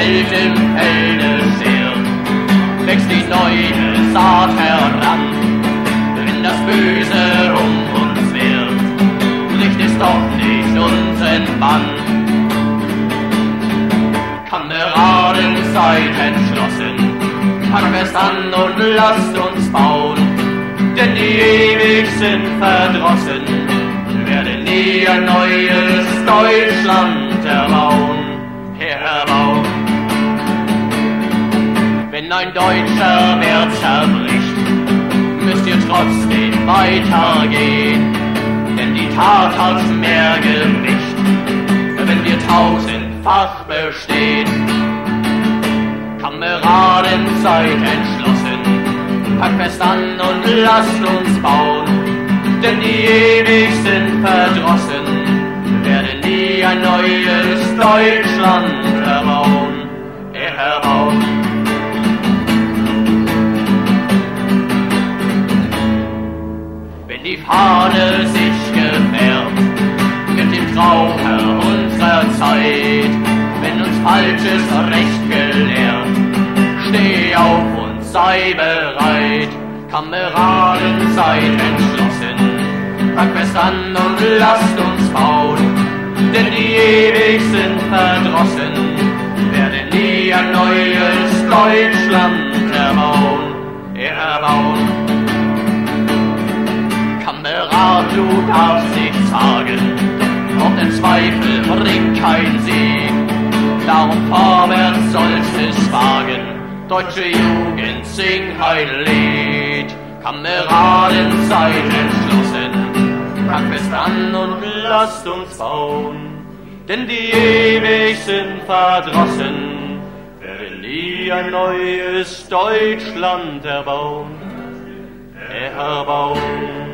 wild im Felde stirbt, wächst die neue Saat heran. Wenn das Böse um uns wird, bricht es doch nicht unseren Bann. Kameraden, seid entschlossen, packt fest an und lasst uns bauen, denn die ewig sind verdrossen, werden nie ein neues Deutschland erbauen, erbauen. Wenn ein deutscher Wert zerbricht, müsst ihr trotzdem weitergehen, denn die Tat hat mehr Gewicht, wenn wir tausendfach bestehen. Kameraden, seid entschlossen, packt fest an und lasst uns bauen, denn die ewig sind verdrossen, werden nie ein neues Deutschland erbauen, erbauen. Wenn die Fahne sich gefärbt mit dem Trauer unserer Zeit, wenn uns falsches Recht gelehrt, steh auf und sei bereit. Kameraden, seid entschlossen, packt fest an und lasst uns bauen, denn die ewig sind verdrossen, werden nie ein neues Deutschland erbauen, erbauen. Kamerad, du darfst nicht sagen, auch der Zweifel bringt kein Sieg, darum vorwärts sollst es wagen, deutsche Jugend, sing ein Lied. Kameraden, seid entschlossen, packt fest an und lasst uns bauen, denn die ewig sind verdrossen, werden nie ein neues Deutschland erbauen, erbauen.